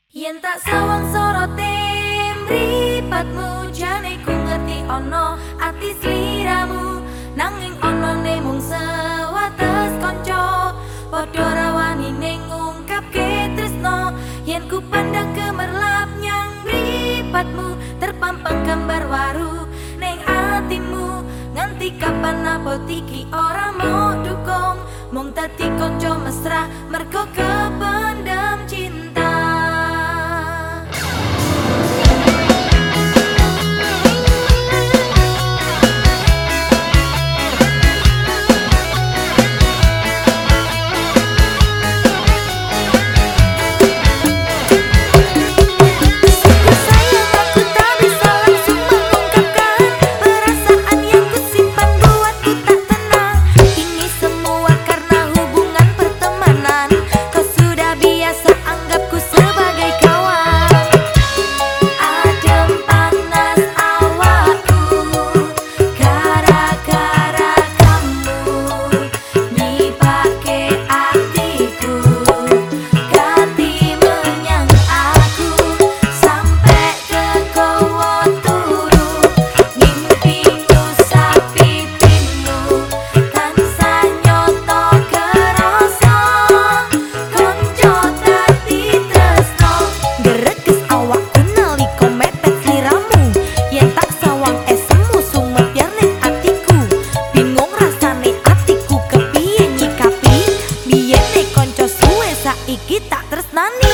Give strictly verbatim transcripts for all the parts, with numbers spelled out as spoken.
Yen tak sawang sorote mripatmu, jane ku ngerti ono ati sliramu. Nanging ono ne mung sewates kanca, padha rawani ning ngungkapke tresno. Yen ku pandang gemerlap nyang mripatmu, terpampang gambar waru ning atimu. Nganti kapan apa iki ora mau dukung, mung dadi kanca mesra mergo kependem cinta. Iki tak tresnani.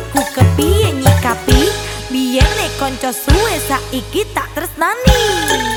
Konco suwe saiki tak tresnani.